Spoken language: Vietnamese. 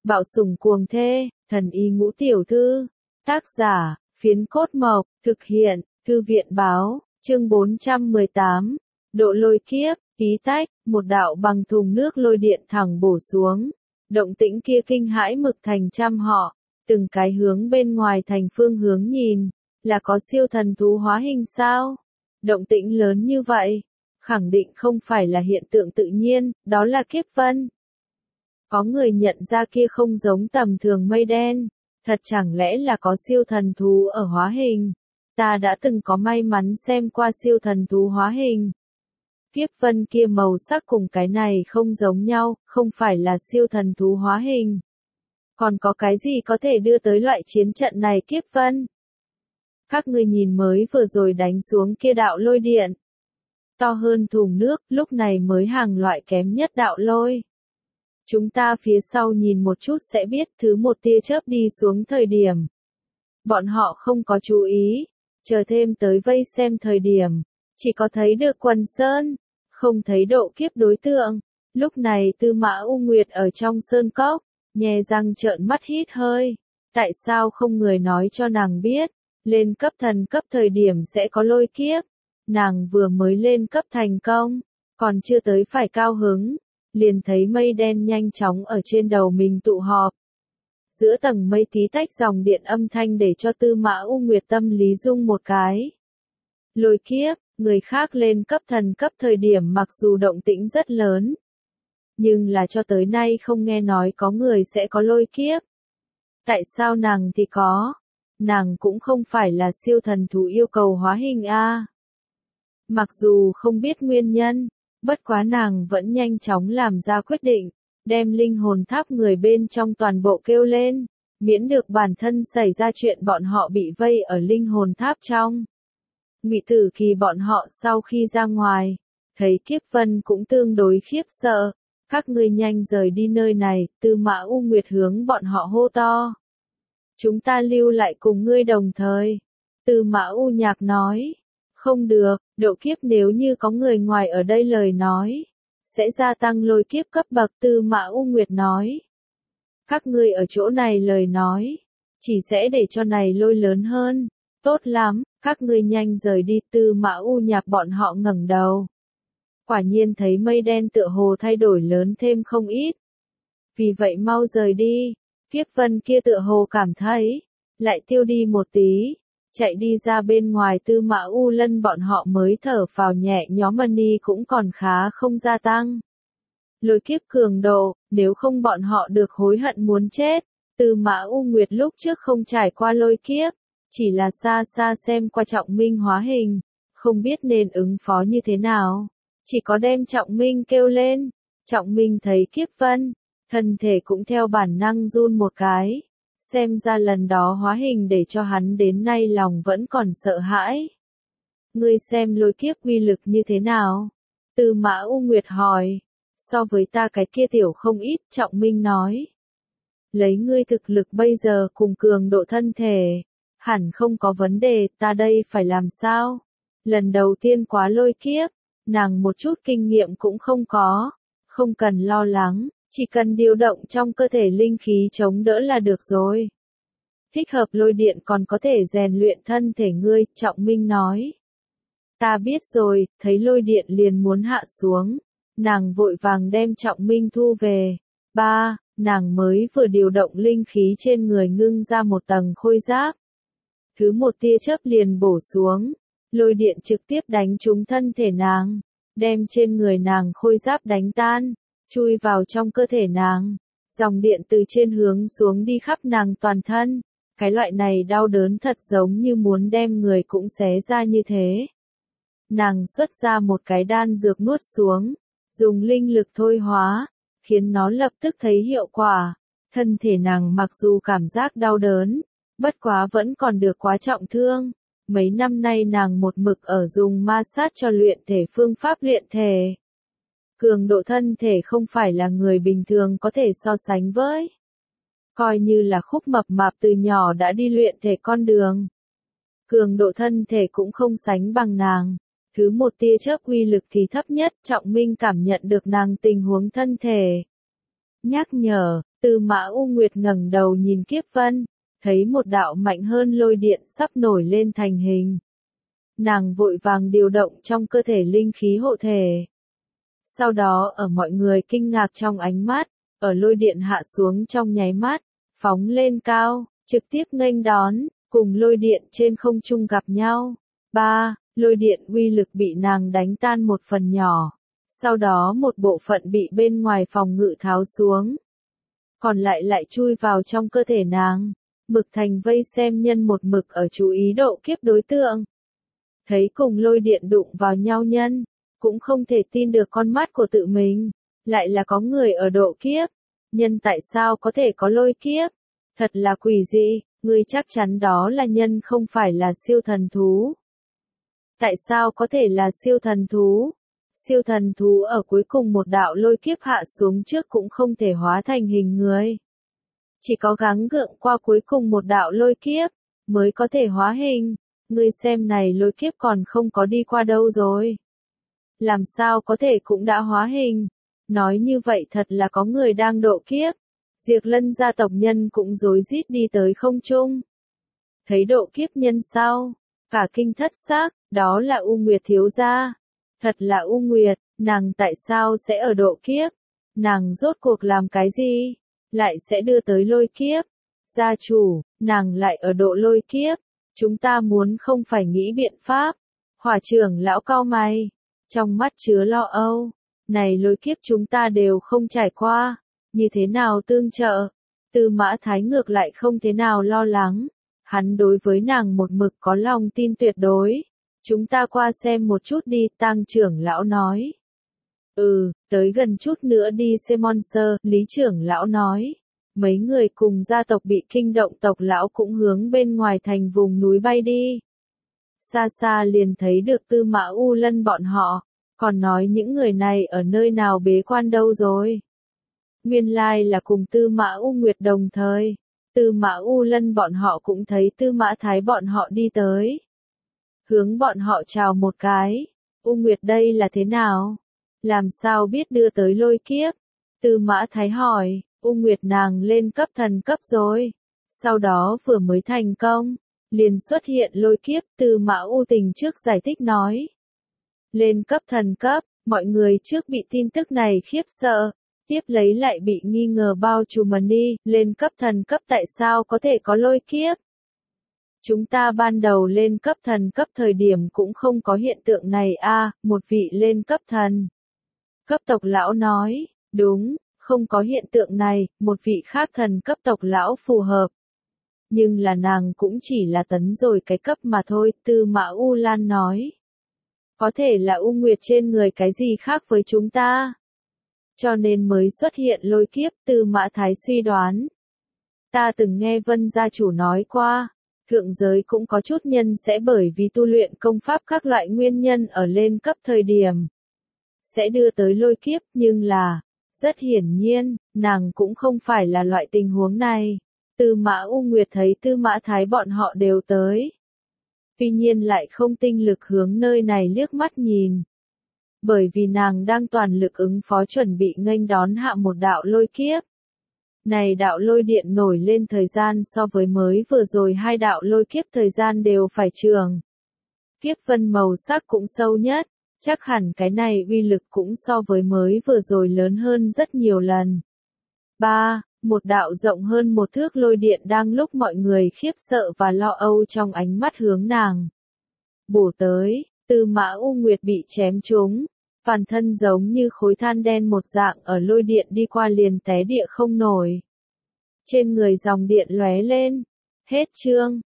Bạo sủng cuồng thê, thần y ngũ tiểu thư. Tác giả, Phiến Cốt Mộc, thực hiện, Thư viện báo, chương 418. Độ lôi kiếp, tí tách, một đạo bằng thùng nước lôi điện thẳng bổ xuống. Động tĩnh kia kinh hãi Mực Thành trăm họ, từng cái hướng bên ngoài thành phương hướng nhìn, là có siêu thần thú hóa hình sao? Động tĩnh lớn như vậy, khẳng định không phải là hiện tượng tự nhiên, đó là kiếp vân. Có người nhận ra kia không giống tầm thường mây đen, thật chẳng lẽ là có siêu thần thú ở hóa hình? Ta đã từng có may mắn xem qua siêu thần thú hóa hình. Kiếp vân kia màu sắc cùng cái này không giống nhau, không phải là siêu thần thú hóa hình. Còn có cái gì có thể đưa tới loại chiến trận này kiếp vân? Các ngươi nhìn mới vừa rồi đánh xuống kia đạo lôi điện. To hơn thùng nước, lúc này mới hàng loại kém nhất đạo lôi. Chúng ta phía sau nhìn một chút sẽ biết thứ một tia chớp đi xuống thời điểm. Bọn họ không có chú ý, chờ thêm tới vây xem thời điểm, chỉ có thấy được quần sơn, không thấy độ kiếp đối tượng. Lúc này Tư Mã U Nguyệt ở trong sơn cốc, nhe răng trợn mắt hít hơi. Tại sao không người nói cho nàng biết, lên cấp thần cấp thời điểm sẽ có lôi kiếp. Nàng vừa mới lên cấp thành công, còn chưa tới phải cao hứng, liền thấy mây đen nhanh chóng ở trên đầu mình tụ họp. Giữa tầng mây tí tách dòng điện âm thanh để cho Tư Mã U Nguyệt tâm lý rung một cái. Lôi kiếp, người khác lên cấp thần cấp thời điểm mặc dù động tĩnh rất lớn, nhưng là cho tới nay không nghe nói có người sẽ có lôi kiếp. Tại sao nàng thì có? Nàng cũng không phải là siêu thần thú yêu cầu hóa hình a. Mặc dù không biết nguyên nhân, bất quá nàng vẫn nhanh chóng làm ra quyết định, đem linh hồn tháp người bên trong toàn bộ kêu lên, miễn được bản thân xảy ra chuyện bọn họ bị vây ở linh hồn tháp trong. Ngụy Tử Kỳ bọn họ sau khi ra ngoài, thấy kiếp vân cũng tương đối khiếp sợ, các ngươi nhanh rời đi nơi này, Tư Mã U Nguyệt hướng bọn họ hô to. Chúng ta lưu lại cùng ngươi đồng thời. Tư Mã U Nhạc nói. Không được, độ kiếp nếu như có người ngoài ở đây lời nói, sẽ gia tăng lôi kiếp cấp bậc. Tư Mã U Nguyệt nói. Các ngươi ở chỗ này lời nói, chỉ sẽ để cho này lôi lớn hơn. Tốt lắm, các ngươi nhanh rời đi. Tư Mã U Nhạc bọn họ ngẩng đầu. Quả nhiên thấy mây đen tựa hồ thay đổi lớn thêm không ít. Vì vậy mau rời đi. Kiếp vân kia tựa hồ cảm thấy, lại tiêu đi một tí. Chạy đi ra bên ngoài. Tư Mã U Lân bọn họ mới thở phào nhẹ nhõm, Mani cũng còn khá không gia tăng. Lôi kiếp cường độ, nếu không bọn họ được hối hận muốn chết. Tư Mã U Nguyệt lúc trước không trải qua lôi kiếp, chỉ là xa xa xem qua Trọng Minh hóa hình, không biết nên ứng phó như thế nào. Chỉ có đem Trọng Minh kêu lên. Trọng Minh thấy kiếp vân, thân thể cũng theo bản năng run một cái. Xem ra lần đó hóa hình để cho hắn đến nay lòng vẫn còn sợ hãi. Ngươi xem lôi kiếp uy lực như thế nào? Tư Mã U Nguyệt hỏi. So với ta cái kia tiểu không ít, Trọng Minh nói. Lấy ngươi thực lực bây giờ cùng cường độ thân thể, hẳn không có vấn đề, ta đây phải làm sao? Lần đầu tiên quá lôi kiếp, nàng một chút kinh nghiệm cũng không có, không cần lo lắng. Chỉ cần điều động trong cơ thể linh khí chống đỡ là được rồi. Thích hợp lôi điện còn có thể rèn luyện thân thể ngươi, Trọng Minh nói. Ta biết rồi, thấy lôi điện liền muốn hạ xuống. Nàng vội vàng đem Trọng Minh thu về. Nàng mới vừa điều động linh khí trên người ngưng ra một tầng khôi giáp. Thứ một tia chớp liền bổ xuống. Lôi điện trực tiếp đánh trúng thân thể nàng. Đem trên người nàng khôi giáp đánh tan. Chui vào trong cơ thể nàng, dòng điện từ trên hướng xuống đi khắp nàng toàn thân, cái loại này đau đớn thật giống như muốn đem người cũng xé ra như thế. Nàng xuất ra một cái đan dược nuốt xuống, dùng linh lực thôi hóa, khiến nó lập tức thấy hiệu quả. Thân thể nàng mặc dù cảm giác đau đớn, bất quá vẫn còn được quá trọng thương. Mấy năm nay nàng một mực ở dùng ma sát cho luyện thể phương pháp luyện thể. Cường độ thân thể không phải là người bình thường có thể so sánh với. Coi như là Khúc Mập Mạp từ nhỏ đã đi luyện thể con đường. Cường độ thân thể cũng không sánh bằng nàng. Thứ một tia chớp uy lực thì thấp nhất. Trọng Minh cảm nhận được nàng tình huống thân thể. Nhắc nhở, Tư Mã U Nguyệt ngẩng đầu nhìn Kiếp Vân, thấy một đạo mạnh hơn lôi điện sắp nổi lên thành hình. Nàng vội vàng điều động trong cơ thể linh khí hộ thể. Sau đó ở mọi người kinh ngạc trong ánh mắt, ở lôi điện hạ xuống trong nháy mắt, phóng lên cao, trực tiếp nghênh đón, cùng lôi điện trên không trung gặp nhau. Lôi điện uy lực bị nàng đánh tan một phần nhỏ, sau đó một bộ phận bị bên ngoài phòng ngự tháo xuống. Còn lại chui vào trong cơ thể nàng, Mực Thành vây xem nhân một mực ở chú ý độ kiếp đối tượng. Thấy cùng lôi điện đụng vào nhau nhân, cũng không thể tin được con mắt của tự mình, lại là có người ở độ kiếp. Nhân tại sao có thể có lôi kiếp? Thật là quỷ dị, ngươi chắc chắn đó là nhân không phải là siêu thần thú. Tại sao có thể là siêu thần thú? Siêu thần thú ở cuối cùng một đạo lôi kiếp hạ xuống trước cũng không thể hóa thành hình người. Chỉ có gắng gượng qua cuối cùng một đạo lôi kiếp, mới có thể hóa hình. Ngươi xem này lôi kiếp còn không có đi qua đâu rồi. Làm sao có thể cũng đã hóa hình? Nói như vậy thật là có người đang độ kiếp. Diệp Lân gia tộc nhân cũng rối rít đi tới không trung. Thấy độ kiếp nhân sau, cả kinh thất xác, đó là U Nguyệt thiếu gia. Thật là U Nguyệt, nàng tại sao sẽ ở độ kiếp? Nàng rốt cuộc làm cái gì? Lại sẽ đưa tới lôi kiếp. Gia chủ, nàng lại ở độ lôi kiếp. Chúng ta muốn không phải nghĩ biện pháp. Hỏa trưởng lão cau mày, trong mắt chứa lo âu. Này lôi kiếp chúng ta đều không trải qua, như thế nào tương trợ? Tư Mã Thái ngược lại không thế nào lo lắng. Hắn đối với nàng một mực có lòng tin tuyệt đối. Chúng ta qua xem một chút đi, Tang trưởng lão nói. Tới gần chút nữa đi xem monster, Lý trưởng lão nói. Mấy người cùng gia tộc bị kinh động tộc lão cũng hướng bên ngoài thành vùng núi bay đi. Xa xa liền thấy được Tư Mã U Lân bọn họ, còn nói những người này ở nơi nào bế quan đâu rồi. Nguyên lai là cùng Tư Mã U Nguyệt đồng thời, Tư Mã U Lân bọn họ cũng thấy Tư Mã Thái bọn họ đi tới. Hướng bọn họ chào một cái, U Nguyệt đây là thế nào? Làm sao biết đưa tới lôi kiếp? Tư Mã Thái hỏi, U Nguyệt nàng lên cấp thần cấp rồi. Sau đó vừa mới thành công, liền xuất hiện lôi kiếp. Tư Mã U Tình trước giải thích nói. Lên cấp thần cấp, mọi người trước bị tin tức này khiếp sợ, tiếp lấy lại bị nghi ngờ bao trùm đi. Lên cấp thần cấp tại sao có thể có lôi kiếp? Chúng ta ban đầu lên cấp thần cấp thời điểm cũng không có hiện tượng này a. Một vị lên cấp thần cấp tộc lão nói, đúng, không có hiện tượng này. Một vị khác thần cấp tộc lão phù hợp. Nhưng là nàng cũng chỉ là tấn rồi cái cấp mà thôi. Tư Mã U Lan nói. Có thể là U Nguyệt trên người cái gì khác với chúng ta, cho nên mới xuất hiện lôi kiếp. Tư Mã Thái suy đoán. Ta từng nghe Vân gia chủ nói qua, thượng giới cũng có chút nhân sẽ bởi vì tu luyện công pháp các loại nguyên nhân ở lên cấp thời điểm sẽ đưa tới lôi kiếp, nhưng là, rất hiển nhiên, nàng cũng không phải là loại tình huống này. Tư Mã U Nguyệt thấy Tư Mã Thái bọn họ đều tới. Tuy nhiên lại không tinh lực hướng nơi này liếc mắt nhìn. Bởi vì nàng đang toàn lực ứng phó chuẩn bị nghênh đón hạ một đạo lôi kiếp. Này đạo lôi điện nổi lên thời gian so với mới vừa rồi hai đạo lôi kiếp thời gian đều phải trường. Kiếp vân màu sắc cũng sâu nhất, chắc hẳn cái này uy lực cũng so với mới vừa rồi lớn hơn rất nhiều lần. Một đạo rộng hơn một thước lôi điện đang lúc mọi người khiếp sợ và lo âu trong ánh mắt hướng nàng bổ tới. Tư Mã U Nguyệt bị chém trúng, toàn thân giống như khối than đen một dạng, ở lôi điện đi qua liền té địa không nổi. Trên người dòng điện lóe lên. Hết chương.